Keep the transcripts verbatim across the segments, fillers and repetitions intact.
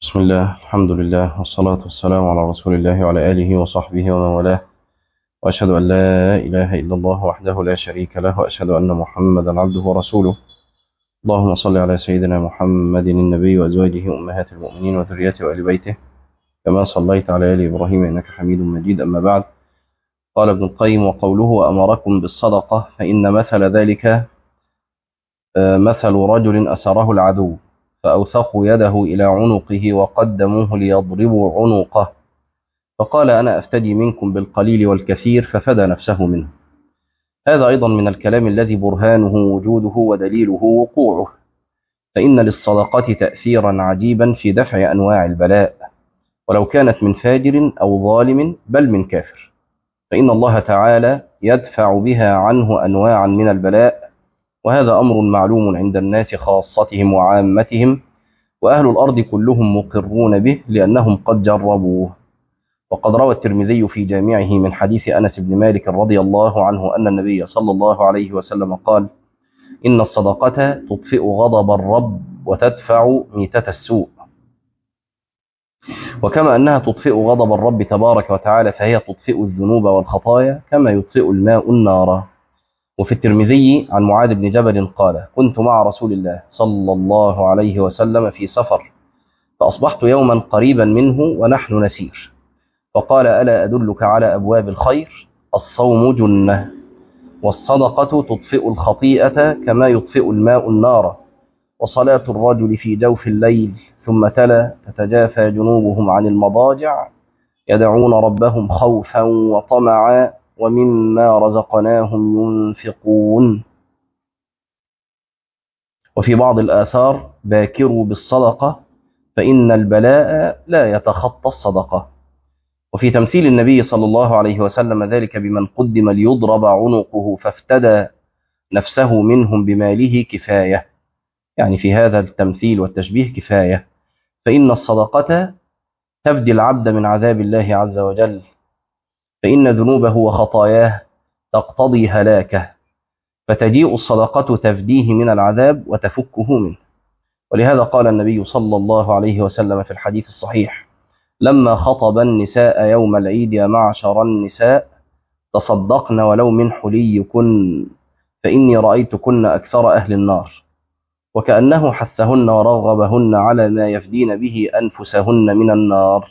بسم الله، الحمد لله، والصلاة والسلام على رسول الله وعلى آله وصحبه ومن والاه. وأشهد أن لا إله إلا الله وحده لا شريك له، وأشهد أن محمدا عبده ورسوله. اللهم صل على سيدنا محمد النبي وأزواجه أمهات المؤمنين وذريته وآل بيته كما صليت على آل إبراهيم إنك حميد مجيد. أما بعد، قال ابن القيم: وقوله وأمركم بالصدقة فإن مثل ذلك آه، مثل رجل أسره العدو فأوثقوا يده إلى عنقه وقدموه ليضربوا عنقه، فقال: أنا أفتدي منكم بالقليل والكثير، ففدى نفسه منه. هذا أيضا من الكلام الذي برهانه وجوده ودليله وقوعه، فإن للصدقة تأثيرا عجيبا في دفع أنواع البلاء، ولو كانت من فاجر أو ظالم بل من كافر، فإن الله تعالى يدفع بها عنه أنواعا من البلاء، وهذا أمر معلوم عند الناس خاصتهم وعامتهم، وأهل الأرض كلهم مقرون به لأنهم قد جربوه. وقد روى الترمذي في جامعه من حديث أنس بن مالك رضي الله عنه أن النبي صلى الله عليه وسلم قال: إن الصدقة تطفئ غضب الرب وتدفع ميتة السوء. وكما أنها تطفئ غضب الرب تبارك وتعالى، فهي تطفئ الذنوب والخطايا كما يطفئ الماء النار. وفي الترمذي عن معاذ بن جبل قال: كنت مع رسول الله صلى الله عليه وسلم في سفر، فأصبحت يوما قريبا منه ونحن نسير، فقال: ألا أدلك على أبواب الخير؟ الصوم جنة، والصدقة تطفئ الخطيئة كما يطفئ الماء النار، وصلاة الرجل في جوف الليل. ثم تلا: تتجافى جنوبهم عن المضاجع يدعون ربهم خوفا وطمعا ومما رزقناهم ينفقون. وفي بعض الآثار: باكروا بالصدقة فإن البلاء لا يتخطى الصدقة. وفي تمثيل النبي صلى الله عليه وسلم ذلك بمن قدم ليضرب عنقه فافتدى نفسه منهم بماله كفاية، يعني في هذا التمثيل والتشبيه كفاية، فإن الصدقة تفدي العبد من عذاب الله عز وجل، فإن ذنوبه وخطاياه تقتضي هلاكه، فتجيء الصدقة تفديه من العذاب وتفكه منه. ولهذا قال النبي صلى الله عليه وسلم في الحديث الصحيح لما خطب النساء يوم العيد: يا معشر النساء تصدقن ولو من حليكن فإني رأيتكن أكثر أهل النار، وكأنه حثهن ورغبهن على ما يفدين به أنفسهن من النار.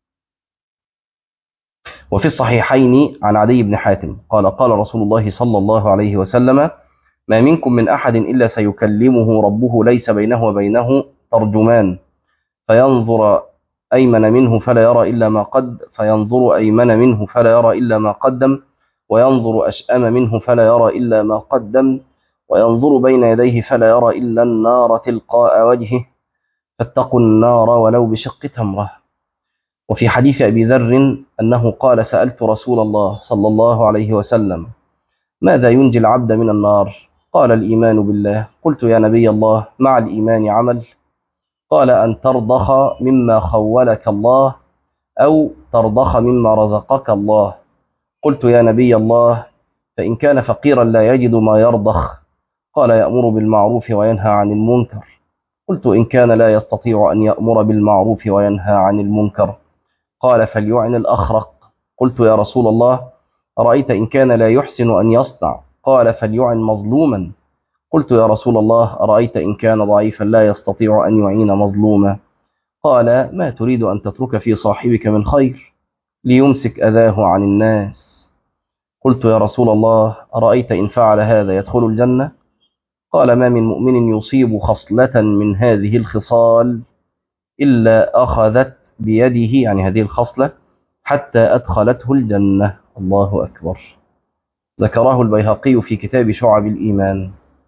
وفي الصحيحين عن عدي بن حاتم قال: قال رسول الله صلى الله عليه وسلم: ما منكم من أحد إلا سيكلمه ربه ليس بينه وبينه ترجمان، فينظر أيمن منه فلا يرى إلا ما قد فينظر أيمن منه فلا يرى إلا ما قدم، وينظر أشأم منه فلا يرى إلا ما قدم، وينظر بين يديه فلا يرى إلا النار تلقاء وجهه، فاتقوا النار ولو بشق تمرة. وفي حديث أبي ذر أنه قال: سألت رسول الله صلى الله عليه وسلم: ماذا ينجي العبد من النار؟ قال: الإيمان بالله. قلت: يا نبي الله، مع الإيمان عمل؟ قال: أن ترضخ مما خولك الله أو ترضخ مما رزقك الله. قلت: يا نبي الله، فإن كان فقيرا لا يجد ما يرضخ؟ قال: يأمر بالمعروف وينهى عن المنكر. قلت: إن كان لا يستطيع أن يأمر بالمعروف وينهى عن المنكر؟ قال: فليعن الأخرق. قلت: يا رسول الله، أرأيت إن كان لا يحسن أن يصنع؟ قال: فليعن مظلوما. قلت: يا رسول الله، أرأيت إن كان ضعيفا لا يستطيع أن يعين مظلوما؟ قال: ما تريد أن تترك في صاحبك من خير ليمسك أذاه عن الناس؟ قلت: يا رسول الله، أرأيت إن فعل هذا يدخل الجنة؟ قال: ما من مؤمن يصيب خصلة من هذه الخصال إلا أخذت بيده، يعني هذه الخصلة، حتى أدخلته الجنة. الله أكبر. ذكره البيهقي في كتاب شعب الإيمان.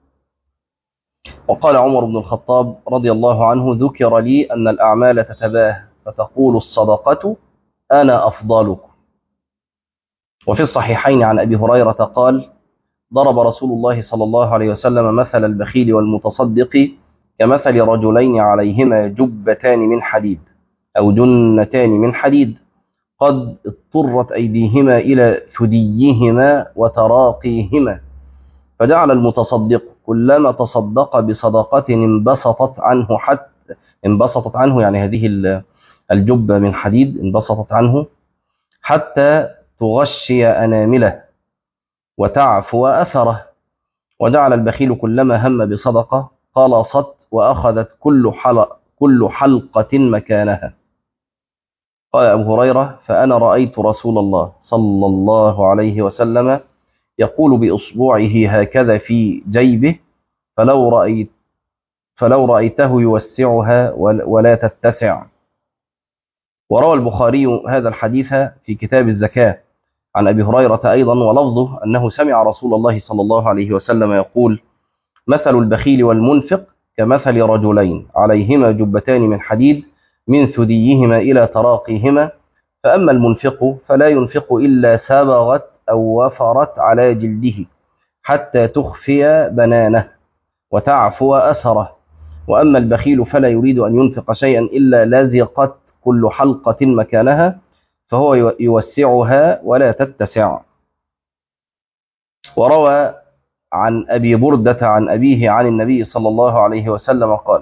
وقال عمر بن الخطاب رضي الله عنه: ذكر لي أن الأعمال تتباهى فتقول الصدقة أنا أفضلكم. وفي الصحيحين عن أبي هريرة قال: ضرب رسول الله صلى الله عليه وسلم مثل البخيل والمتصدق كمثل رجلين عليهما جبتان من حديد أو جنتان من حديد، قد اضطرت أيديهما إلى ثديهما وتراقيهما، فجعل المتصدق كلما تصدق بصدقة انبسطت عنه حتى انبسطت عنه، يعني هذه الجبة من حديد انبسطت عنه حتى تغشي أنامله وتعفو أثره. وجعل البخيل كلما هم بصدقة قلصت وأخذت كل حلق كل حلقة مكانها. قال أبو هريرة: فأنا رأيت رسول الله صلى الله عليه وسلم يقول بإصبعه هكذا في جيبه: فلو رأيت فلو رأيته يوسعها ولا تتسع. وروى البخاري هذا الحديث في كتاب الزكاة عن أبي هريرة أيضا، ولفظه أنه سمع رسول الله صلى الله عليه وسلم يقول: مثل البخيل والمنفق كمثل رجلين عليهما جبتان من حديد من ثديهما إلى تراقيهما، فأما المنفق فلا ينفق إلا سبغت أو وفرت على جلده حتى تخفي بنانه وتعفو أثره، وأما البخيل فلا يريد أن ينفق شيئا إلا لزقت كل حلقة مكانها فهو يوسعها ولا تتسع. وروى عن أبي بردة عن أبيه عن النبي صلى الله عليه وسلم قال: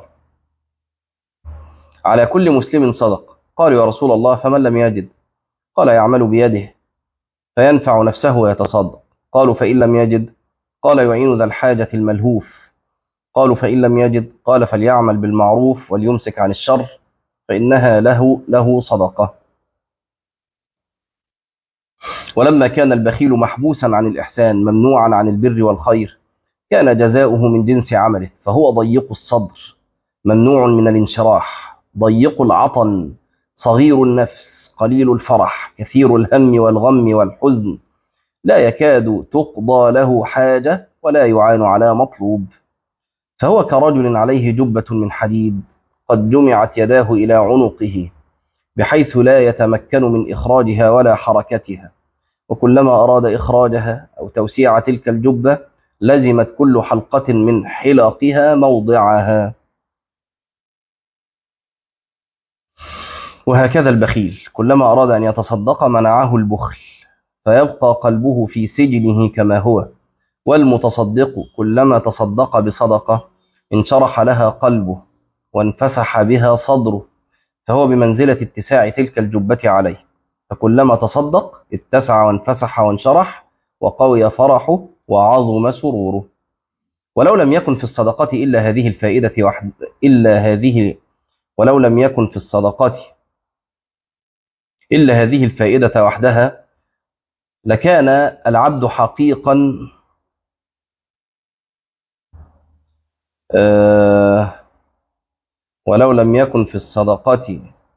على كل مسلم صدق. قالوا: يا رسول الله فمن لم يجد؟ قال: يعمل بيده فينفع نفسه ويتصدق. قالوا: فإن لم يجد؟ قال: يعين ذا الحاجة الملهوف. قالوا: فإن لم يجد؟ قال: فليعمل بالمعروف وليمسك عن الشر فإنها له له صدقة. ولما كان البخيل محبوسا عن الإحسان ممنوعا عن البر والخير كان جزاؤه من جنس عمله، فهو ضيق الصدر ممنوع من الانشراح، ضيق العطن، صغير النفس، قليل الفرح، كثير الهم والغم والحزن، لا يكاد تقضى له حاجة ولا يعان على مطلوب. فهو كرجل عليه جبة من حديد قد جمعت يداه إلى عنقه بحيث لا يتمكن من إخراجها ولا حركتها، وكلما أراد إخراجها أو توسيع تلك الجبة لزمت كل حلقة من حلقها موضعها. وهكذا البخيل كلما أراد أن يتصدق منعه البخل فيبقى قلبه في سجنه كما هو، والمتصدق كلما تصدق بصدقة انشرح لها قلبه وانفسح بها صدره، فهو بمنزلة اتساع تلك الجبة عليه، فكلما تصدق اتسع وانفسح وانشرح وقوي فرحه وعظم سروره. ولو لم يكن في الصدقة إلا هذه الفائدة وحد إلا هذه ولو لم يكن في الصدقات إلا هذه الفائدة وحدها لكان العبد حقيقا آه ولو لم يكن في الصدقات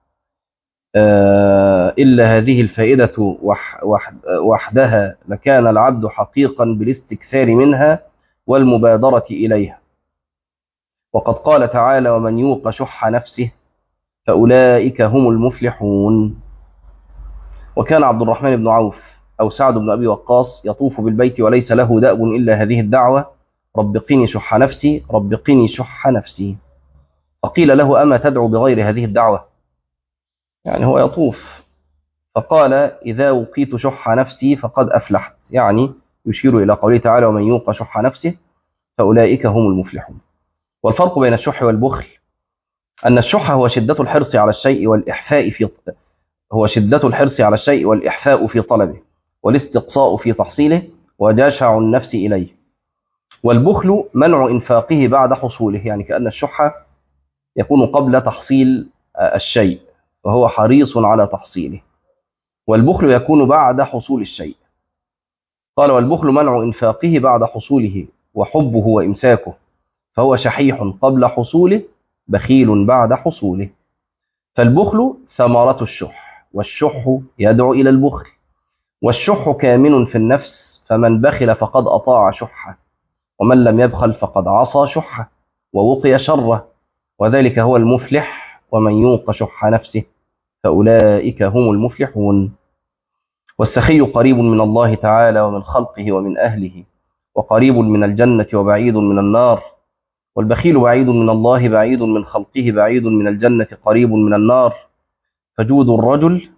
آه إلا هذه الفائدة وح وحد وحدها لكان العبد حقيقا بالاستكثار منها والمبادرة إليها. وقد قال تعالى: ومن يوق شح نفسه فأولئك هم المفلحون. وكان عبد الرحمن بن عوف أو سعد بن أبي وقاص يطوف بالبيت وليس له دأب إلا هذه الدعوة: رب قني شح نفسي، رب قني شح نفسي. فقيل له: أما تدعو بغير هذه الدعوة؟ يعني هو يطوف، فقال: إذا وقيت شح نفسي فقد أفلحت، يعني يشير إلى قوله تعالى: ومن يوق شح نفسه فأولئك هم المفلحون. والفرق بين الشح والبخل أن الشح هو شدة الحرص على الشيء والإحفاء في هو شدة الحرص على الشيء والإحفاء في طلبه والاستقصاء في تحصيله وجشع النفس إليه. والبخل منع إنفاقه بعد حصوله، يعني كأن الشح يكون قبل تحصيل الشيء وهو حريص على تحصيله، والبخل يكون بعد حصول الشيء. قال: والبخل منع إنفاقه بعد حصوله وحبه وإمساكه، فهو شحيح قبل حصوله بخيل بعد حصوله. فالبخل ثمرة الشح، والشح يدعو إلى البخل، والشح كامن في النفس، فمن بخل فقد أطاع شحه، ومن لم يبخل فقد عصى شحه ووقي شره، وذلك هو المفلح. ومن يوق شح نفسه فأولئك هم المفلحون. والسخي قريب من الله تعالى ومن خلقه ومن أهله، وقريب من الجنة وبعيد من النار. والبخيل بعيد من الله، بعيد من خلقه، بعيد من الجنة، قريب من النار. فجود الرجل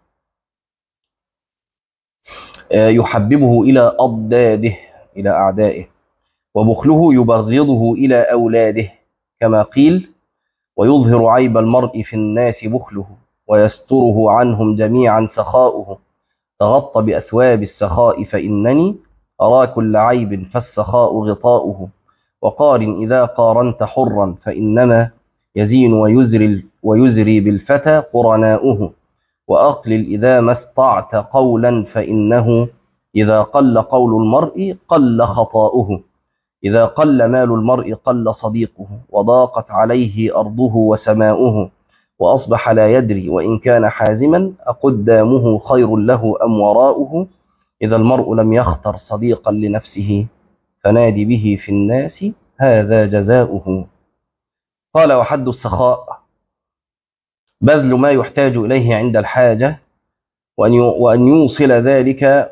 يحببه إلى أضداده، إلى أعدائه، وبخله يبغضه إلى أولاده، كما قيل: ويظهر عيب المرء في الناس بخله، ويستره عنهم جميعا سخاؤه. تغطى بأثواب السخاء فإنني أرى كل عيب فالسخاء غطاؤه. وقارن إذا قارنت حرا فإنما يزين ويزري, ويزري بالفتى قرناؤه. وأقلل إذا ما استطعت قولا فإنه إذا قل قول المرء قل خطاؤه. إذا قل مال المرء قل صديقه، وضاقت عليه أرضه وسماؤه. وأصبح لا يدري وإن كان حازما أقدامه خير له أم وراؤه. إذا المرء لم يختر صديقا لنفسه فنادي به في الناس هذا جزاؤه. قال: وحد السخاء بذل ما يحتاج إليه عند الحاجة، وأن يوصل ذلك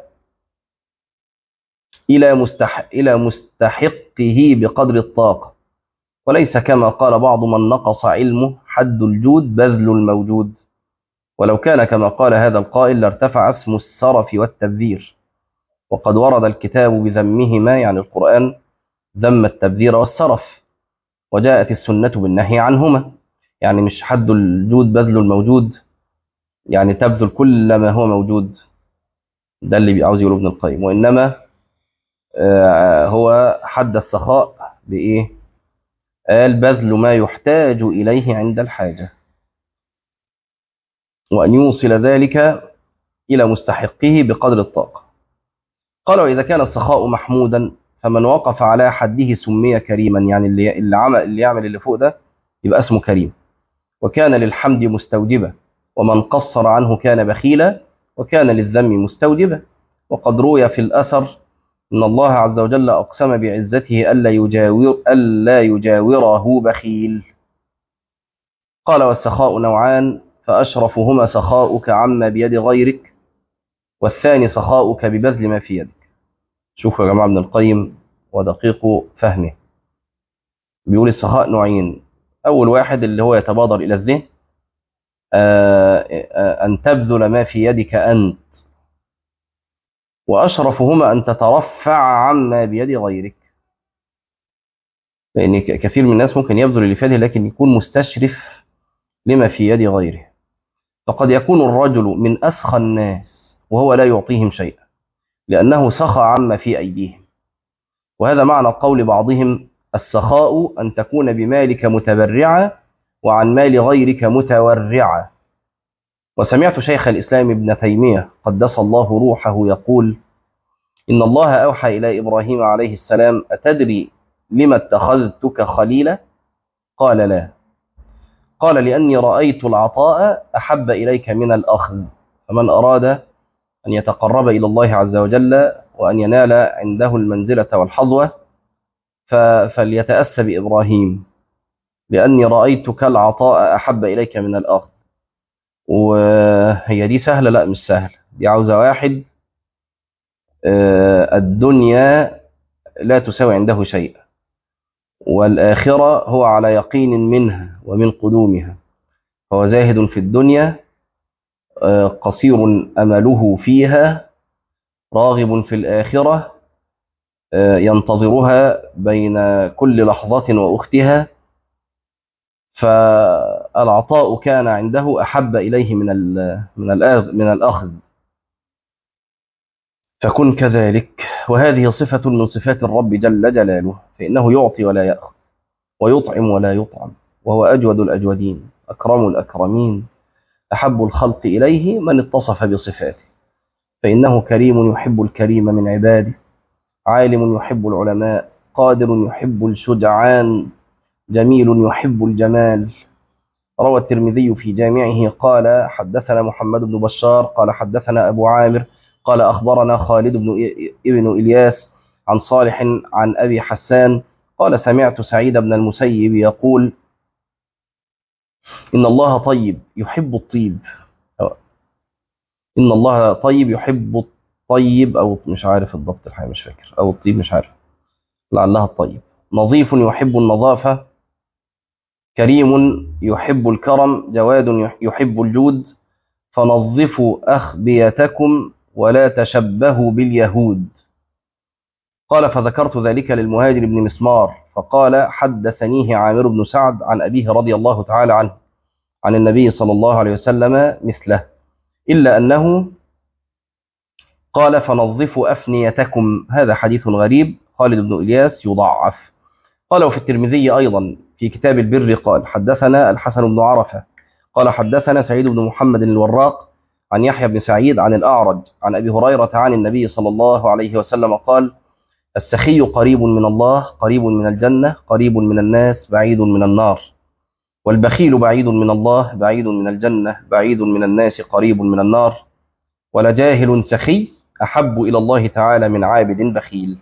إلى مستحق إلى مستحقه بقدر الطاقة، وليس كما قال بعض من نقص علمه: حد الجود بذل الموجود. ولو كان كما قال هذا القائل لارتفع اسم السرف والتبذير، وقد ورد الكتاب بذمهما، يعني القرآن ذم التبذير والسرف، وجاءت السنة بالنهي عنهما. يعني مش حد الجود بذل الموجود يعني تبذل كل ما هو موجود، ده اللي عاوز يقوله ابن القيم، وإنما هو حد السخاء بإيه؟ قال: بذل ما يحتاج إليه عند الحاجة، وأن يوصل ذلك إلى مستحقه بقدر الطاقة. قال: وإذا كان السخاء محمودا فمن وقف على حده سمي كريما. يعني اللي, اللي, عمل اللي يعمل اللي فوق ده يبقى اسمه كريم. وكان للحمد مستوجبة، ومن قصر عنه كان بخيلا، وكان للذم مستوجبة. وقد روي في الأثر إن الله عز وجل أقسم بعزته ألا يجاور ألا يجاوره بخيل. قال: والسخاء نوعان، فأشرفهما سخاؤك عما بيد غيرك، والثاني سخاؤك ببذل ما في يدك. شوفوا يا جماعة ابن القيم ودقيق فهمه، بيقول السخاء نوعين. أول واحد اللي هو يتبادر إلى الذهن، أن تبذل ما في يدك أنت، وأشرفهما أن تترفع عما بيد غيرك. لأن كثير من الناس ممكن يبذل اللي في يده لكن يكون مستشرف لما في يد غيره. فقد يكون الرجل من أسخى الناس وهو لا يعطيهم شيئا، لأنه سخى عما في أيديهم. وهذا معنى قول بعضهم: السخاء أن تكون بمالك متبرعا وعن مال غيرك متورعا. وسمعت شيخ الإسلام ابن تيمية قدس الله روحه يقول: إن الله أوحى إلى إبراهيم عليه السلام: أتدري لما اتخذتك خليلا؟ قال: لا. قال: لأني رأيت العطاء أحب إليك من الأخذ، فمن أراد أن يتقرب إلى الله عز وجل وأن ينال عنده المنزلة والحظوة فليتأسى بإبراهيم، لأني رأيتك العطاء أحب إليك من الأخذ. وهي دي سهلة؟ لا، مش سهلة. دي عاوزة واحد الدنيا لا تساوي عنده شيء، والآخرة هو على يقين منها ومن قدومها، فهو زاهد في الدنيا قصير أمله فيها، راغب في الآخرة ينتظرها بين كل لحظة وأختها. فالعطاء كان عنده أحب إليه من من من الأخذ، فكن كذلك. وهذه صفة من صفات الرب جل جلاله، فإنه يعطي ولا يأخذ، ويطعم ولا يطعم، وهو أجود الأجودين، أكرم الأكرمين، أحب الخلق إليه من اتصف بصفاته، فإنه كريم يحب الكريم من عباده، عالم يحب العلماء، قادر يحب الشجعان، جميل يحب الجمال. روى الترمذي في جامعه قال: حدثنا محمد بن بشار قال حدثنا أبو عامر قال أخبرنا خالد بن ابن إلياس عن صالح عن أبي حسان قال: سمعت سعيد بن المسيب يقول: إن الله طيب يحب الطيب. إن الله طيب يحب الطيب، أو مش عارف الضبط الحقيقة، مش فاكر، أو الطيب، مش عارف، لعلها الطيب. نظيف يحب النظافة، كريم يحب الكرم، جواد يحب الجود، فنظفوا أخبيتكم ولا تشبهوا باليهود. قال: فذكرت ذلك للمهاجر بن مسمار فقال حدثنيه عامر بن سعد عن أبيه رضي الله تعالى عنه عن النبي صلى الله عليه وسلم مثله، إلا أنه قال فنظفوا أفنيتكم. هذا حديث غريب. خالد بن إلياس يضعف. قال وفي الترمذي أيضا في كتاب البر قال حدثنا الحسن بن عرفة قال حدثنا سعيد بن محمد الوراق عن يحيى بن سعيد عن الأعرج عن أبي هريرة عن النبي صلى الله عليه وسلم قال السخي قريب من الله، قريب من الجنة، قريب من الناس، بعيد من النار. والبخيل بعيد من الله، بعيد من الجنة، بعيد من الناس، قريب من النار. ولجاهل سخي أحب إلى الله تعالى من عابد بخيل.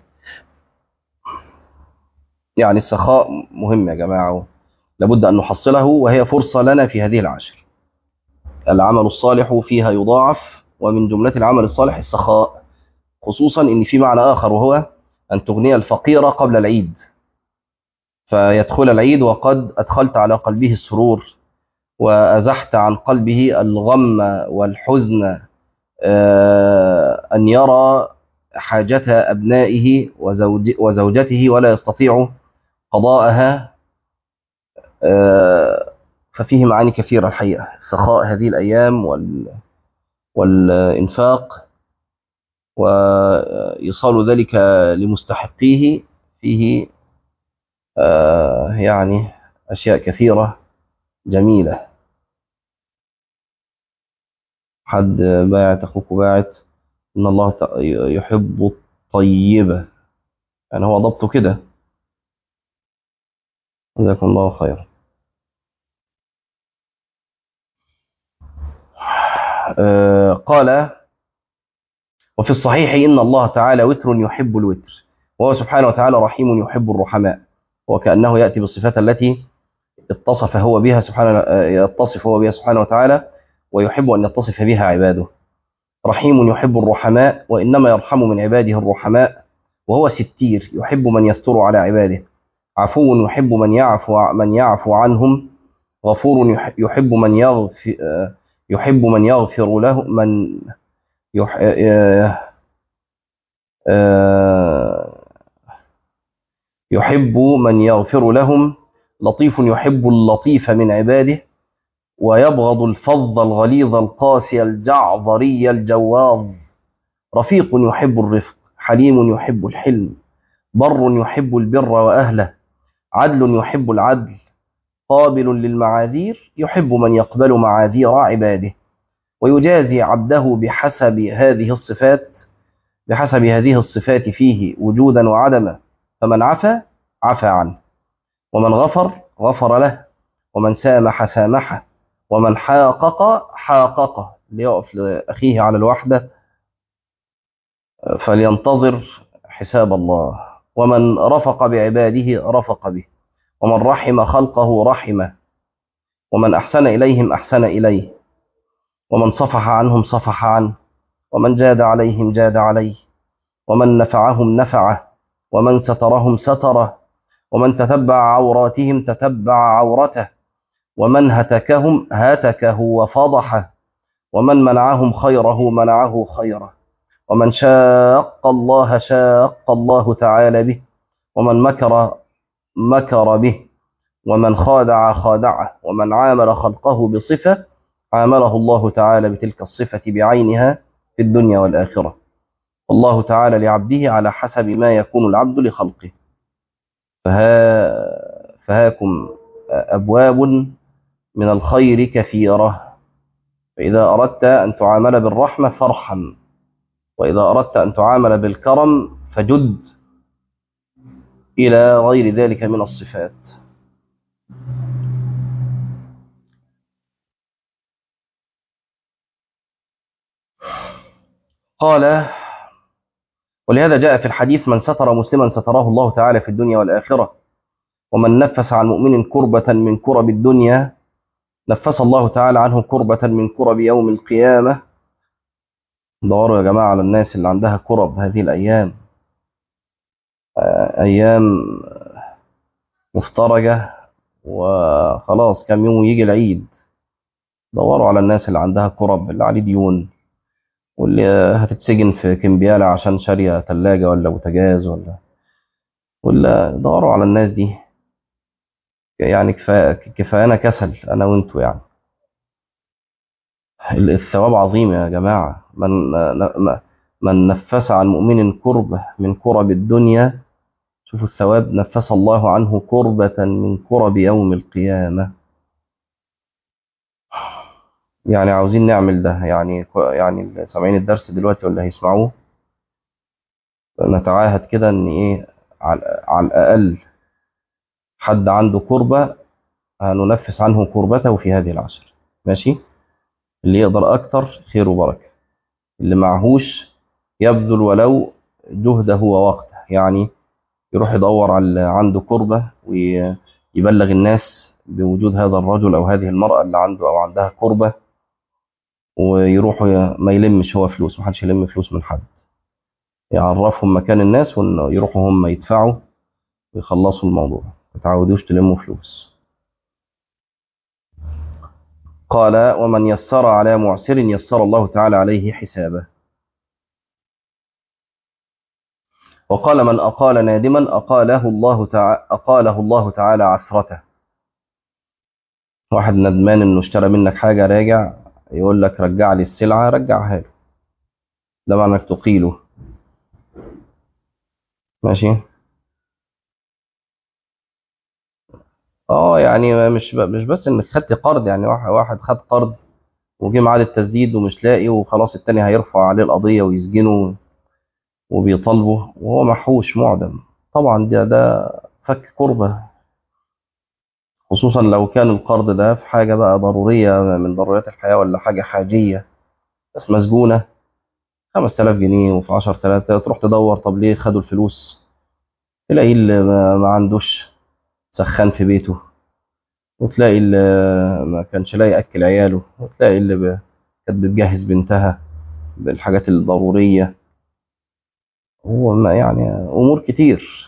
يعني السخاء مهم يا جماعة، لابد أن نحصله، وهي فرصة لنا في هذه العشر. العمل الصالح فيها يضاعف، ومن جملة العمل الصالح السخاء، خصوصا إن في معنى آخر وهو أن تغني الفقير قبل العيد، فيدخل العيد وقد أدخلت على قلبه السرور وأزحت عن قلبه الغم والحزن، أن يرى حاجة أبنائه وزوج وزوجته ولا يستطيع قضاءها. ففيه معاني كثيرة الحقيقة. سخاء هذه الأيام وال... والإنفاق وإيصال ذلك لمستحقيه فيه يعني أشياء كثيرة جميلة. حد باعت أخوك باعت إن الله يحب الطيبة، يعني هو ضبطه كده. جزاكم الله خيرا. آه قال وفي الصحيح إن الله تعالى وتر يحب الوتر، وهو سبحانه وتعالى رحيم يحب الرحماء، وكأنه يأتي بالصفات التي اتصف هو بها سبحانه يتصف هو بها سبحانه وتعالى، ويحب أن يتصف بها عباده. رحيم يحب الرحماء، وإنما يرحم من عباده الرحماء، وهو ستير يحب من يستر على عباده. عفو يحب من يعفو من يعفو عنهم. غفور يحب من يغفر يحب من يغفر له من يح... يحب من يغفر لهم. لطيف يحب اللطيف من عباده، ويبغض الفظ الغليظ القاسي الجعظري الجواظ. رفيق يحب الرفق، حليم يحب الحلم، بر يحب البر وأهله، عدل يحب العدل، قابل للمعاذير يحب من يقبل معاذير عباده، ويجازي عبده بحسب هذه الصفات بحسب هذه الصفات فيه وجودا وعدما. فمن عفا عفا عنه، ومن غفر غفر له، ومن سامح سامحه، ومن حاقق حاققه. ليقف لأخيه على الوحدة فلينتظر حساب الله. ومن رفق بعباده رفق به، ومن رحم خلقه رحمه، ومن أحسن إليهم أحسن إليه، ومن صفح عنهم صفح عنه، ومن جاد عليهم جاد عليه، ومن نفعهم نفعه، ومن سترهم ستره، ومن تتبع عوراتهم تتبع عورته، ومن هتكهم هتكه وفضحه، ومن منعهم خيره منعه خيره، ومن شاق الله شاق الله تعالى به، ومن مكر مكر به، ومن خادع خادعه، ومن عامل خلقه بصفة عامله الله تعالى بتلك الصفة بعينها في الدنيا والآخرة. والله تعالى لعبده على حسب ما يكون العبد لخلقه. فها فهاكم أبواب من الخير كثيرة، فإذا أردت أن تعامل بالرحمة فارحم، وإذا أردت أن تعامل بالكرم فجد إلى غير ذلك من الصفات. قال ولهذا جاء في الحديث من ستر مسلما ستره الله تعالى في الدنيا والآخرة، ومن نفس عن مؤمن كربة من كرب الدنيا نفس الله تعالى عنه كربة من كرب يوم القيامة. دوروا يا جماعة على الناس اللي عندها كرب هذه الأيام، أيام مفترجة وخلاص كم يوم يجي العيد. دوروا على الناس اللي عندها كرب، اللي عليه ديون، واللي هتتسجن في كمبيالة عشان شارية ثلاجة ولا بوتاجاز ولا ولا دوروا على الناس دي، يعني كفاية كفايانا كسل أنا وأنتوا يعني. الثواب عظيم يا جماعة. من من نفس عن مؤمن كربة من كرب الدنيا، شوفوا الثواب، نفس الله عنه كربة من كرب يوم القيامة. يعني عاوزين نعمل ده، يعني يعني سامعين الدرس دلوقتي ولا هيسمعوه، نتعاهد كده ان ايه، على, على الاقل حد عنده كربة هننفس عنه كربته في هذه العشر. ماشي؟ اللي يقدر اكتر خير وبركة، اللي معهوش يبذل ولو جهده ووقته، يعني يروح يدور على اللي عنده كربة ويبلغ الناس بوجود هذا الرجل او هذه المرأة اللي عنده او عندها كربة، ويروحوا ي- ما يلمش هو فلوس، محدش يلم فلوس من حد، يعرفهم مكان الناس ويروحوا هم يدفعوا ويخلصوا الموضوع، ما تتعودوش تلموا فلوس. قال ومن يسر على معسر يسر الله تعالى عليه حسابه. وقال من أقال نادما أقاله الله تعالى أقاله الله تعالى عثرته. واحد ندمان انه اشترى منك حاجة، راجع يقول لك رجع لي السلعة، رجعها له، ده معنى انك تقيله. ماشي؟ اه يعني مش ب... مش بس انك خدت قرض، يعني واحد واحد خد قرض وجه ميعاد التسديد ومش لاقي، وخلاص التاني هيرفع عليه القضية ويسجنه وبيطالبه وهو محوش معدم. طبعا ده ده فك كربة، خصوصا لو كان القرض ده في حاجة بقى ضرورية من ضروريات الحياة، ولا حاجة حاجية بس مسجونة، خمس تلاف جنيه وفي عشر تلاف، تروح تدور طب ليه خدوا الفلوس، تلاقي اللي ما ما عندوش سخان في بيته، وتلاقي اللي ما كانش لاقي يأكل عياله، وتلاقي اللي ب- كانت بتجهز بنتها بالحاجات الضرورية. هو ما يعني أمور كتير.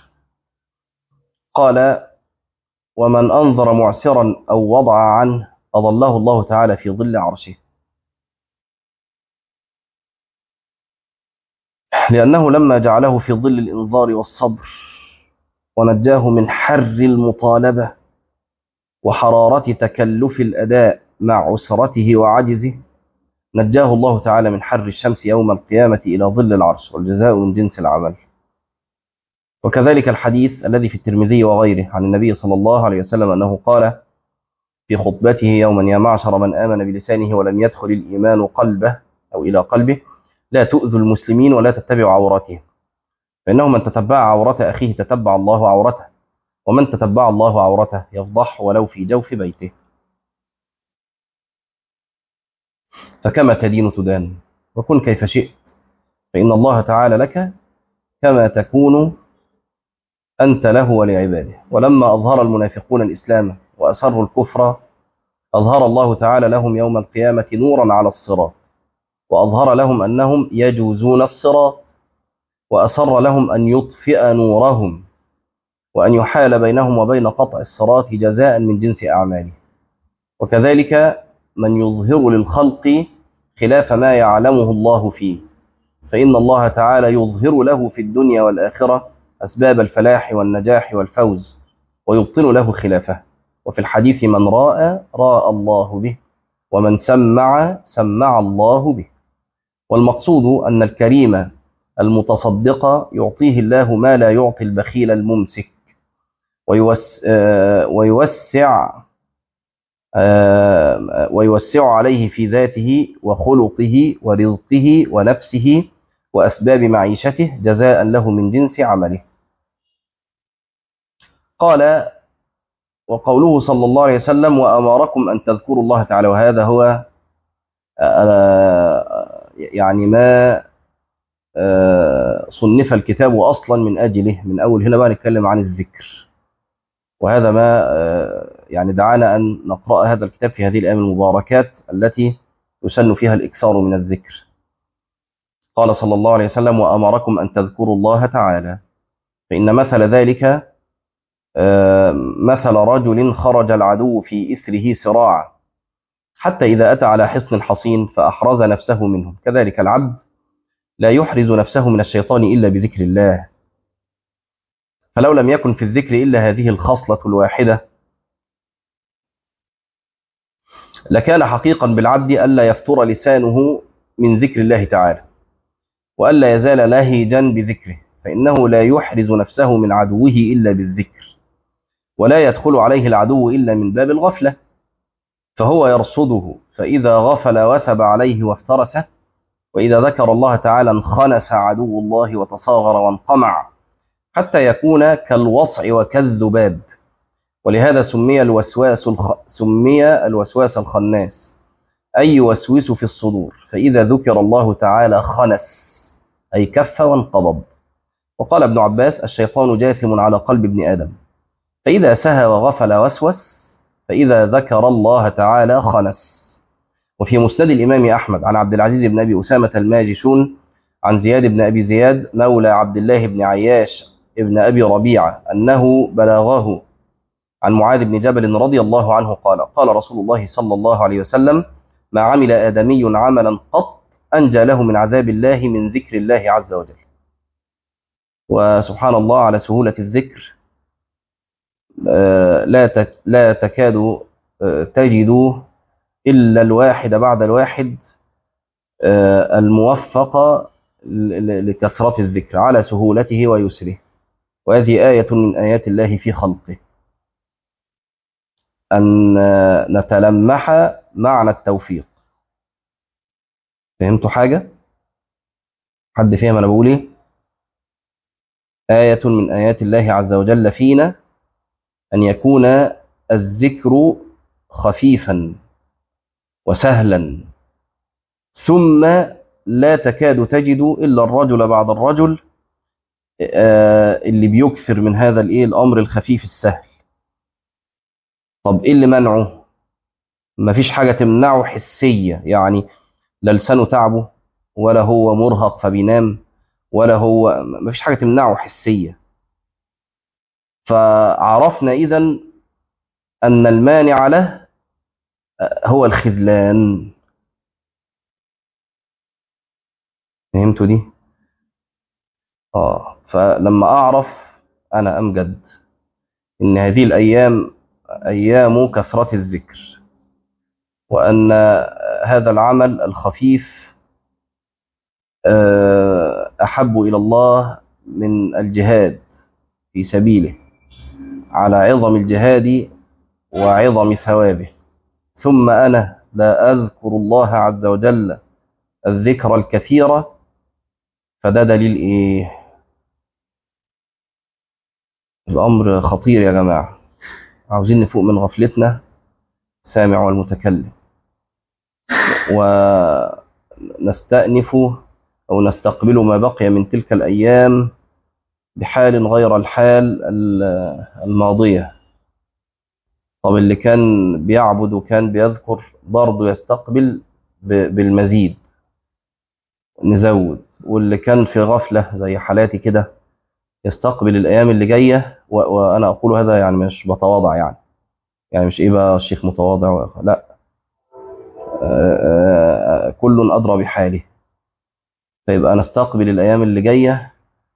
قال ومن أنظر معسرا أو وضع عنه أظله الله تعالى في ظل عرشه، لأنه لما جعله في ظل الإنظار والصبر ونجاه من حر المطالبة وحرارة تكلف الأداء مع عسرته وعجزه، نجاه الله تعالى من حر الشمس يوم القيامة إلى ظل العرش، والجزاء من جنس العمل. وكذلك الحديث الذي في الترمذي وغيره عن النبي صلى الله عليه وسلم أنه قال في خطبته يوما: يا معشر من آمن بلسانه ولم يدخل الإيمان قلبه أو إلى قلبه، لا تؤذوا المسلمين ولا تتبعوا عوراتهم، فإنه من تتبع عورة أخيه تتبع الله عورته، ومن تتبع الله عورته يفضح ولو في جوف بيته. فكما تدين تدان، وكن كيف شئت، فإن الله تعالى لك كما تكون أنت له ولعباده. ولما أظهر المنافقون الإسلام وأسروا الكفر، أظهر الله تعالى لهم يوم القيامة نورا على الصراط، وأظهر لهم أنهم يجوزون الصراط، وأسر لهم أن يطفئ نورهم وأن يحال بينهم وبين قطع الصراط جزاء من جنس أعماله. وكذلك من يظهر للخلق خلاف ما يعلمه الله فيه، فإن الله تعالى يظهر له في الدنيا والآخرة أسباب الفلاح والنجاح والفوز، ويبطن له خلافه. وفي الحديث: من راء راء الله به، ومن سمع سمع الله به. والمقصود أن الكريم المتصدق يعطيه الله ما لا يعطي البخيل الممسك، ويوس آه، ويوسع آه، ويوسع عليه في ذاته وخلقه ورزقه ونفسه وأسباب معيشته جزاء له من جنس عمله. قال وقوله صلى الله عليه وسلم: وأمركم أن تذكروا الله تعالى، وهذا هو آه، يعني ما آه، صنف الكتاب أصلا من أجله. من أول هنا بقى نتكلم عن الذكر، وهذا ما آه، يعني دعانا أن نقرأ هذا الكتاب في هذه الأيام المباركات التي يسن فيها الإكثار من الذكر. قال صلى الله عليه وسلم: وأمركم أن تذكروا الله تعالى، فإن مثل ذلك آه، مثل رجل خرج العدو في إثره سراعا، حتى إذا أتى على حصن حصين فأحرز نفسه منه. كذلك العبد لا يحرز نفسه من الشيطان إلا بذكر الله، فلو لم يكن في الذكر إلا هذه الخصلة الواحدة لكان حقيقا بالعبد ألا يفتر لسانه من ذكر الله تعالى، وألا يزال لاهجا بذكره، فإنه لا يحرز نفسه من عدوه إلا بالذكر، ولا يدخل عليه العدو إلا من باب الغفلة، فهو يرصده، فإذا غفل وثب عليه وافترسه، وإذا ذكر الله تعالى انخنس عدو الله وتصاغر وانقمع، حتى يكون كالوصع وكالذباب. ولهذا سمي الوسواس الخ... سمي الوسواس الخناس، أي يوسوس في الصدور، فإذا ذكر الله تعالى خنس، أي كف وانقبض. وقال ابن عباس: الشيطان جاثم على قلب ابن آدم، فإذا سهى وغفل وسوس، فإذا ذكر الله تعالى خنس. وفي مسند الإمام أحمد عن عبد العزيز بن أبي أسامة الماجشون عن زياد بن أبي زياد مولى عبد الله بن عياش ابن أبي ربيعة أنه بلغه عن معاذ بن جبل رضي الله عنه قال: قال رسول الله صلى الله عليه وسلم: ما عمل آدمي عملا قط أنجى له من عذاب الله من ذكر الله عز وجل. وسبحان الله على سهولة الذكر، لا لا تكاد تجد إلا الواحد بعد الواحد الموفق لكثرة الذكر على سهولته ويسره. وهذه آية من آيات الله في خلقه، أن نتلمح معنى التوفيق. فهمتوا حاجة؟ حد فهم أنا بقول إيه؟ آية من آيات الله عز وجل فينا أن يكون الذكر خفيفا وسهلا، ثم لا تكاد تجد إلا الرجل بعد الرجل اللي بيكثر من هذا الإيه الأمر الخفيف السهل. طب إيه اللي منعه؟ مفيش حاجة تمنعه حسية، يعني لا لسانه تعبه، ولا هو مرهق فبينام، ولا هو مفيش حاجة تمنعه حسية. فعرفنا إذن أن المانع له هو الخذلان. فهمتوا دي؟ آه فلما أعرف أنا أمجد إن هذه الأيام أيام كثرة الذكر، وأن هذا العمل الخفيف أحب إلى الله من الجهاد في سبيله، على عظم الجهاد وعظم ثوابه. ثم أنا لا أذكر الله عز وجل الذكر الكثير، فده دليل إيه؟ الأمر خطير يا جماعة، عاوزين نفوق من غفلتنا السامع والمتكلم، ونستأنف أو نستقبل ما بقي من تلك الأيام بحال غير الحال الماضية. طب اللي كان بيعبد وكان بيذكر برضه يستقبل بالمزيد، نزود. واللي كان في غفلة زي حالاتي كده يستقبل الأيام اللي جاية. وأنا أقول هذا يعني مش بتواضع، يعني يعني مش إيه بقى الشيخ متواضع، لا، كل أدرى بحاله. فيبقى نستقبل الأيام اللي جاية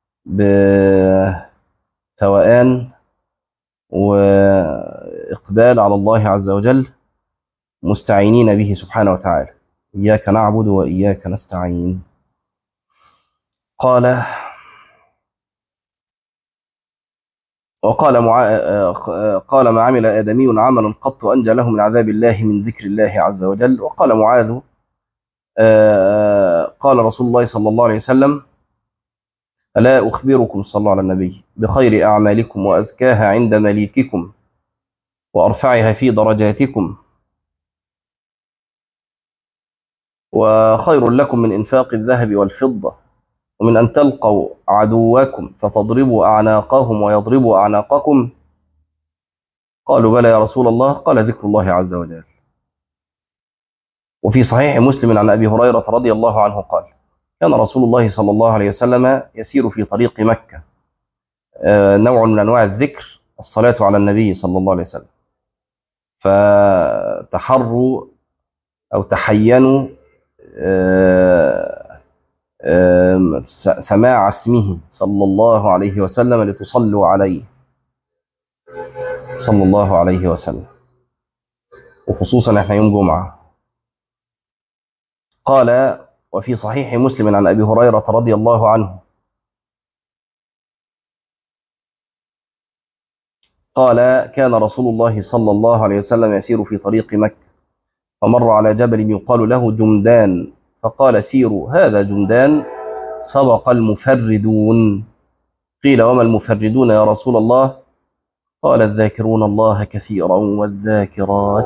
بثوان وإقبال على الله عز وجل، مستعينين به سبحانه وتعالى. إياك نعبد وإياك نستعين. قال وقال مع... قال: ما عمل آدمي عملا قط أنجى له من عذاب الله من ذكر الله عز وجل. وقال معاذ: قال رسول الله صلى الله عليه وسلم: ألا أخبركم صلى الله على النبي بخير أعمالكم وأزكاها عند مليككم وأرفعها في درجاتكم وخير لكم من إنفاق الذهب والفضة ومن أن تلقوا عدوكم فتضربوا أعناقهم ويضربوا أعناقكم؟ قالوا: بلى يا رسول الله. قال: ذكر الله عز وجل. وفي صحيح مسلم عن أبي هريرة رضي الله عنه قال: كان رسول الله صلى الله عليه وسلم يسير في طريق مكة، نوع من أنواع الذكر الصلاة على النبي صلى الله عليه وسلم، فتحروا أو تحينوا سماع اسمه صلى الله عليه وسلم لتصلوا عليه صلى الله عليه وسلم، وخصوصا احنا يوم جمعة. قال: وفي صحيح مسلم عن أبي هريرة رضي الله عنه قال: كان رسول الله صلى الله عليه وسلم يسير في طريق مكة، فمر على جبل يقال له جمدان، فقال: سيروا، هذا جمدان سبق المفردون. قيل: وما المفردون يا رسول الله؟ قال: الذاكرون الله كثيرا والذاكرات.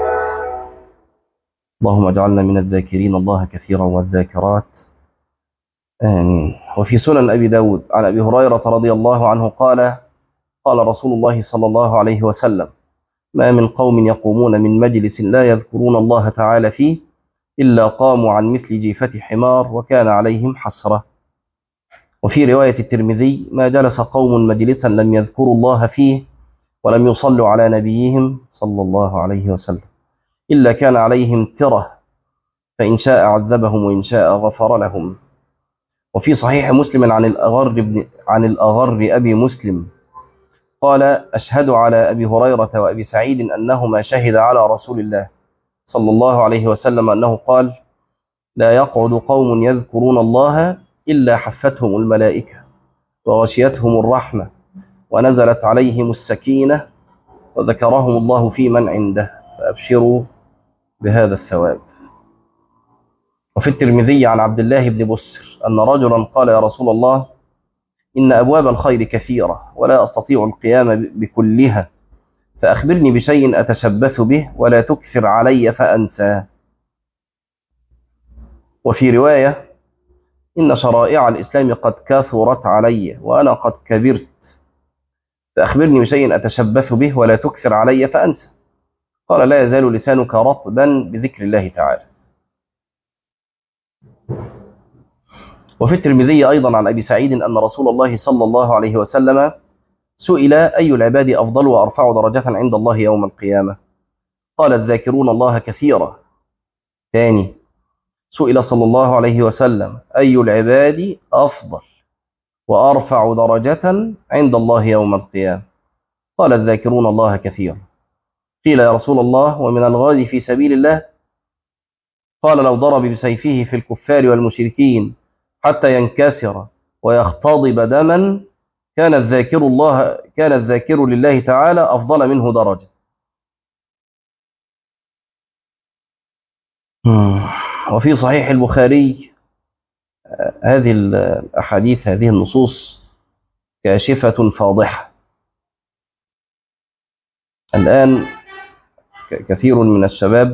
اللهم اجعلنا من الذاكرين الله كثيرا والذاكرات، آمين. وفي سنن أبي داود عن أبي هريرة رضي الله عنه قال: قال رسول الله صلى الله عليه وسلم: ما من قوم يقومون من مجلس لا يذكرون الله تعالى فيه إلا قاموا عن مثل جيفة حمار وكان عليهم حسرة. وفي رواية الترمذي: ما جلس قوم مجلسا لم يذكروا الله فيه ولم يصلوا على نبيهم صلى الله عليه وسلم إلا كان عليهم ترة، فإن شاء عذبهم وإن شاء غفر لهم. وفي صحيح مسلم عن الأغر, بن عن الأغر أبي مسلم قال: أشهد على أبي هريرة وأبي سعيد أنهما شهد على رسول الله صلى الله عليه وسلم أنه قال: لا يقعد قوم يذكرون الله إلا حفتهم الملائكة وغشيتهم الرحمة ونزلت عليهم السكينة وذكرهم الله في من عنده، فأبشروا بهذا الثواب. وفي الترمذي عن عبد الله بن بسر أن رجلا قال: يا رسول الله، إن أبواب الخير كثيرة ولا أستطيع القيام بكلها، فأخبرني بشيء أتشبث به ولا تكثر علي فأنسى. وفي رواية: إن شرائع الإسلام قد كثرت علي وأنا قد كبرت، فأخبرني بشيء أتشبث به ولا تكثر علي فأنسى. قال: لا يزال لسانك رطبا بذكر الله تعالى. وفي الترمذي أيضا عن أبي سعيد أن رسول الله صلى الله عليه وسلم سئل: أي العباد أفضل وأرفع درجة عند الله يوم القيامة؟ قال: الذاكرون الله كثيرا. ثاني: سئل صلى الله عليه وسلم: أي العباد أفضل وأرفع درجة عند الله يوم القيامة؟ قال: الذاكرون الله كثيرا. قيل: يا رسول الله، ومن الغازي في سبيل الله؟ قال: لو ضرب بسيفه في الكفار والمشركين حتى ينكسر ويختضب دما كان الذاكر الله كان الذاكر لله تعالى أفضل منه درجة. وفي صحيح البخاري هذه الأحاديث، هذه النصوص كاشفة فاضحة. الآن كثير من الشباب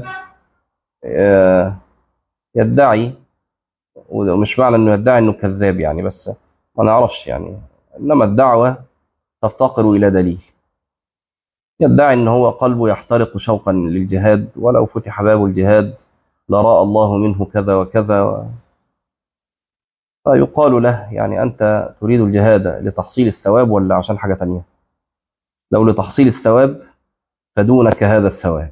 يدعي، ومش معنى أنه يدعي أنه كذاب يعني، بس ما نعرفش يعني، إنما الدعوة تفتقر إلى دليل. يدعي أنه هو قلبه يحترق شوقا للجهاد، ولو فتح باب الجهاد لرأى الله منه كذا وكذا. فيقال له: يعني أنت تريد الجهاد لتحصيل الثواب ولا عشان حاجة تانية؟ لو لتحصيل الثواب فدونك هذا الثواب،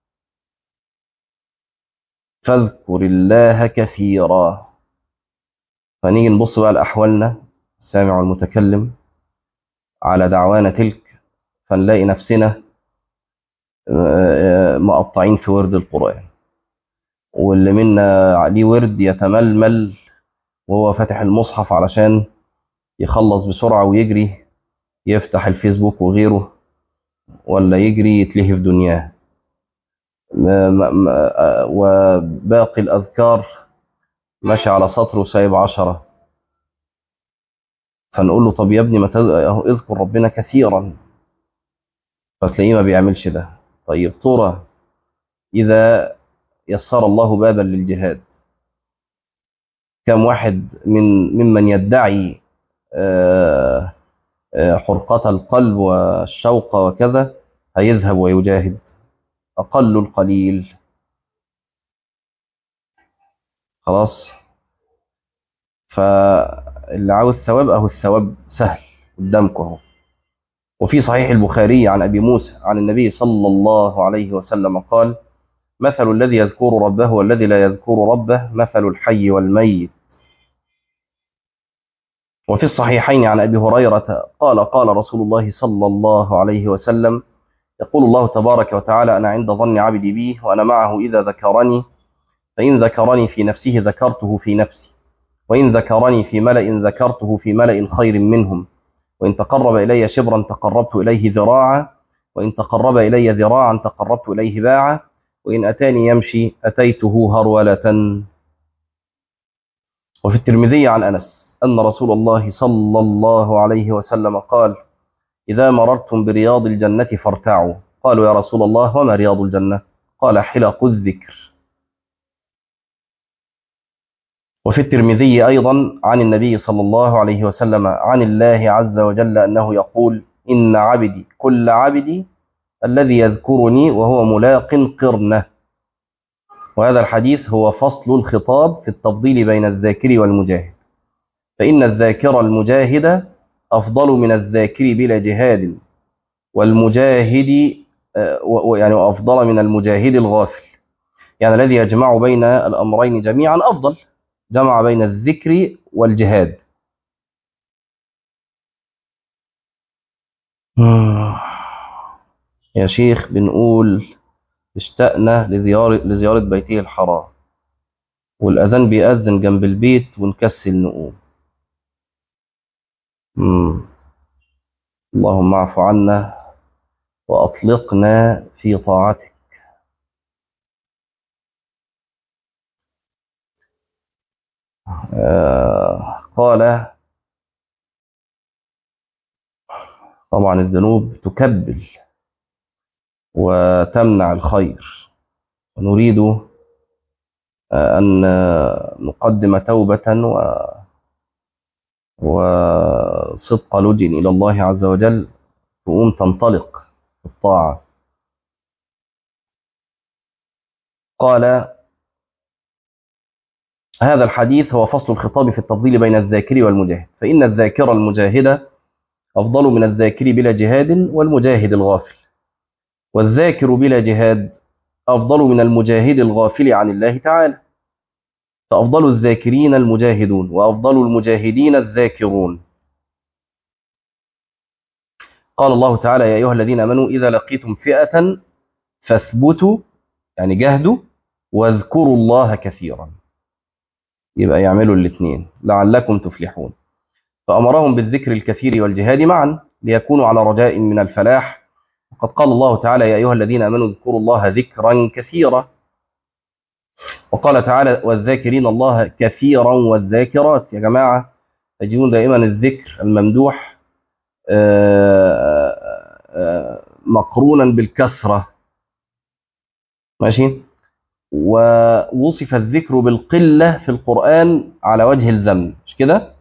فاذكر الله كثيرا. فنيجي نبص بقى لأحوالنا السامع والمتكلم على دعوانا تلك، فنلاقي نفسنا مقطعين في ورد القرآن، واللي منا عليه ورد يتململ وهو فاتح المصحف علشان يخلص بسرعة ويجري يفتح الفيسبوك وغيره، ولا يجري يتلهي في دنياه، وباقي الأذكار ماشي على سطر وسايب عشرة. فنقول له: طب يا ابني ما اذكر ربنا كثيرا، فتلاقيه ما بيعملش ده. طيب ترى إذا يسر الله بابا للجهاد، كم واحد من ممن يدعي حرقة القلب والشوق وكذا هيذهب ويجاهد؟ أقل القليل. خلاص، فاللي عاوز ثواب أهو الثواب سهل قدامكم اهو. وفي صحيح البخاري عن أبي موسى عن النبي صلى الله عليه وسلم قال: مثل الذي يذكر ربه والذي لا يذكر ربه مثل الحي والميت. وفي الصحيحين عن أبي هريرة قال قال رسول الله صلى الله عليه وسلم يقول الله تبارك وتعالى أنا عند ظن عبدي بي وأنا معه إذا ذكرني فإن ذكرني في نفسه ذكرته في نفسي وإن ذكرني في ملأ ذكرته في ملأ خير منهم وإن تقرب إلي شبرا تقربت إليه ذراعا وإن تقرب إلي ذراعا تقربت إليه باعا وإن أتاني يمشي أتيته هرولة. وفي الترمذي عن أنس أن رسول الله صلى الله عليه وسلم قال إذا مررتم برياض الجنة فارتعوا. قالوا يا رسول الله وما رياض الجنة؟ قال حلق الذكر. وفي الترمذي أيضا عن النبي صلى الله عليه وسلم عن الله عز وجل أنه يقول إن عبدي كل عبدي الذي يذكرني وهو ملاق قرنه. وهذا الحديث هو فصل الخطاب في التفضيل بين الذاكر والمجاهد، فإن الذاكر المجاهد أفضل من الذاكر بلا جهاد، والمجاهد يعني أفضل من المجاهد الغافل، يعني الذي يجمع بين الأمرين جميعا أفضل، جمع بين الذكر والجهاد. يا شيخ بنقول اشتقنا لزيارة, لزيارة بيته الحرام والأذان بيأذن جنب البيت ونكسل نقوم. مم. اللهم اعف عنا وأطلقنا في طاعتك. آه قال طبعا الذنوب تكبل وتمنع الخير، ونريد أن نقدم توبة وصدق لجئ إلى الله عز وجل تقوم تنطلق في الطاعة. قال هذا الحديث هو فصل الخطاب في التفضيل بين الذاكر والمجاهد، فإن الذاكر المجاهد أفضل من الذاكر بلا جهاد والمجاهد الغافل، والذاكر بلا جهاد أفضل من المجاهد الغافل عن الله تعالى، فأفضل الذاكرين المجاهدون وأفضل المجاهدين الذاكرون. قال الله تعالى يا أيها الذين آمنوا إذا لقيتم فئة فاثبتوا، يعني جاهدوا، واذكروا الله كثيرا، يبقى يعملوا الاثنين لعلكم تفلحون. فأمرهم بالذكر الكثير والجهاد معا ليكونوا على رجاء من الفلاح. وقد قال الله تعالى يا أيها الذين آمنوا اذكروا الله ذكرا كثيرا، وقال تعالى والذاكرين الله كثيرا والذاكرات. يا جماعة تجدون دائما الذكر الممدوح مقرونا بالكثرة، ماشي، ووصف الذكر بالقلة في القرآن على وجه الذم، مش كده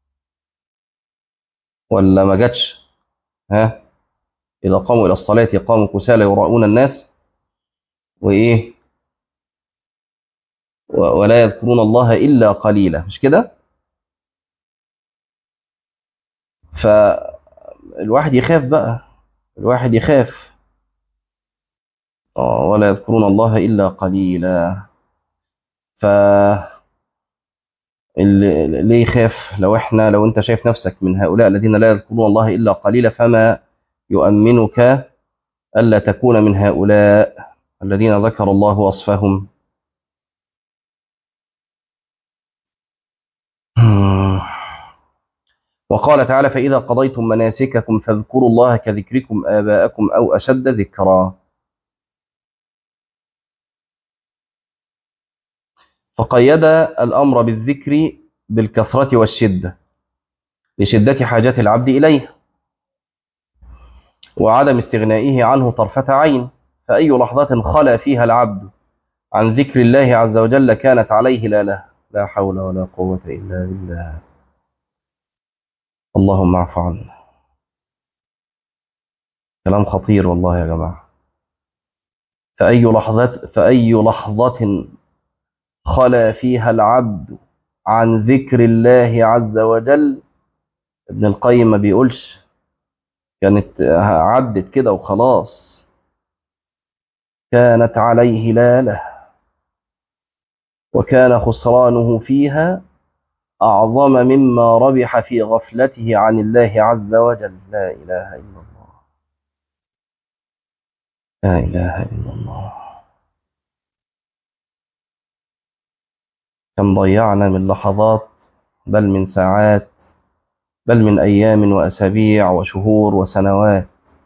ولا ما جاتش؟ ها إذا قاموا إلى الصلاة قاموا كسالى يراؤون الناس وإيه ولا يذكرون الله إلا قليلا، مش كده؟ فالواحد يخاف بقى، الواحد يخاف آه ولا يذكرون الله إلا قليلا. ف ليه يخاف؟ لو احنا لو انت شايف نفسك من هؤلاء الذين لا يذكرون الله إلا قليلا فما يؤمنك ألا تكون من هؤلاء الذين ذكر الله وصفهم. وقال تعالى فإذا قضيتم مناسككم فاذكروا الله كذكركم آباءكم أو أشد ذكرا. فقيد الأمر بالذكر بالكثرة والشدة لشدة حاجة العبد إليه وعدم استغنائه عنه طرفة عين، فأي لحظة خلا فيها العبد عن ذكر الله عز وجل كانت عليه لا له لا حول ولا قوة إلا بالله. اللهم اعف عنا. كلام خطير والله يا جماعة. فأي لحظة فأي لحظة خلا فيها العبد عن ذكر الله عز وجل، ابن القيم ما بيقولش كانت عدت كده وخلاص، كانت عليه لاله وكان خسرانه فيها أعظم مما ربح في غفلته عن الله عز وجل. لا إله إلا الله، لا إله إلا الله. كم ضيعنا من لحظات، بل من ساعات، بل من أيام وأسابيع وشهور وسنوات.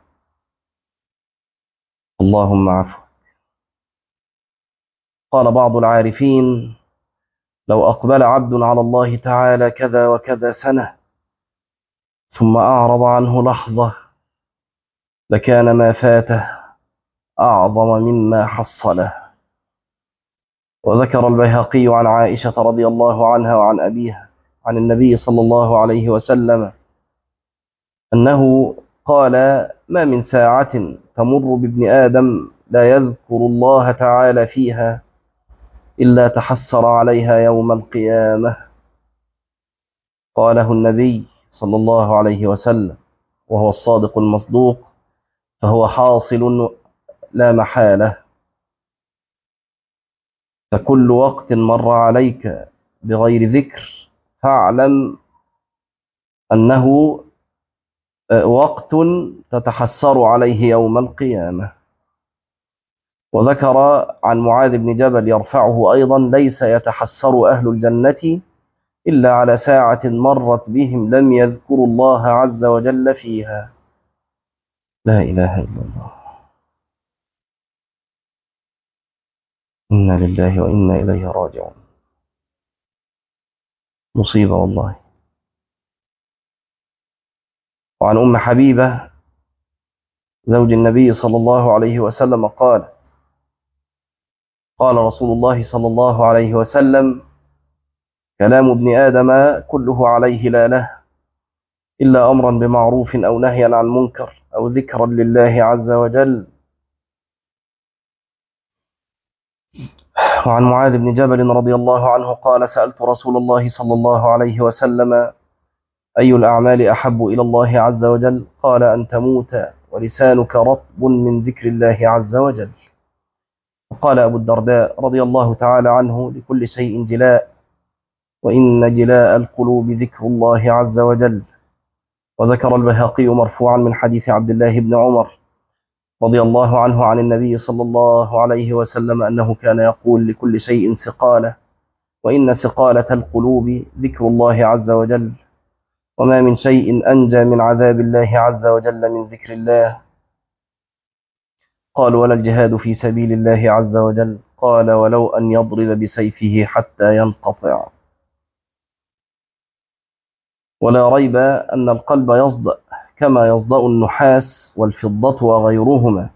اللهم عفو. قال بعض العارفين: لو أقبل عبد على الله تعالى كذا وكذا سنة ثم أعرض عنه لحظة لكان ما فاته أعظم مما حصله. وذكر البيهقي عن عائشة رضي الله عنها وعن أبيها عن النبي صلى الله عليه وسلم أنه قال: ما من ساعة تمر بابن آدم لا يذكر الله تعالى فيها إلا تحسر عليها يوم القيامة. قاله النبي صلى الله عليه وسلم وهو الصادق المصدوق، فهو حاصل لا محالة. فكل وقت مر عليك بغير ذكر فاعلم أنه وقت تتحسر عليه يوم القيامة. وذكر عن معاذ بن جبل يرفعه أيضا: ليس يتحسر أهل الجنة إلا على ساعة مرت بهم لم يذكروا الله عز وجل فيها. لا إله إلا الله. إنا لله وإنا إليه راجعون. مصيبة والله. وعن أم حبيبة زوج النبي صلى الله عليه وسلم قال: قال رسول الله صلى الله عليه وسلم: كلام ابن آدم كله عليه لا له إلا أمرا بمعروف أو نهيا عن منكر أو ذكرا لله عز وجل. وعن معاذ بن جبل رضي الله عنه قال: سألت رسول الله صلى الله عليه وسلم: أي الأعمال أحب إلى الله عز وجل؟ قال: أن تموت ولسانك رطب من ذكر الله عز وجل. وقال أبو الدرداء رضي الله تعالى عنه: لكل شيء جلاء، وإن جلاء القلوب ذكر الله عز وجل. وذكر البيهقي مرفوعا من حديث عبد الله بن عمر رضي الله عنه عن النبي صلى الله عليه وسلم أنه كان يقول: لكل شيء سقالة، وإن سقالة القلوب ذكر الله عز وجل، وما من شيء أنجى من عذاب الله عز وجل من ذكر الله. قال: ولا الجهاد في سبيل الله عز وجل؟ قال: ولو أن يضرب بسيفه حتى ينقطع. ولا ريب أن القلب يصدأ كما يصدأ النحاس والفضة وغيرهما،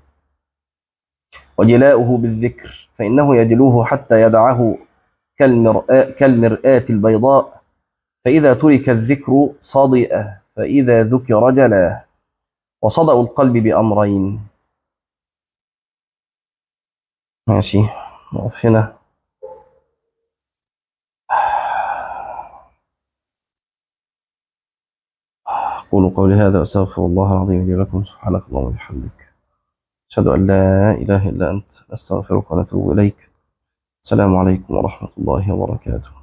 وجلاؤه بالذكر، فإنه يجلوه حتى يدعه كالمرآة, كالمرآة البيضاء، فإذا ترك الذكر صدئ، فإذا ذكر جلاه. وصدأ القلب بأمرين. ماشي، نقف هنا. أقول قولي هذا أستغفر الله العظيم لي ولكم. سبحانك اللهم وبحمدك، أشهد أن لا إله إلا أنت، أستغفرك ونتوب إليك. السلام عليكم ورحمة الله وبركاته.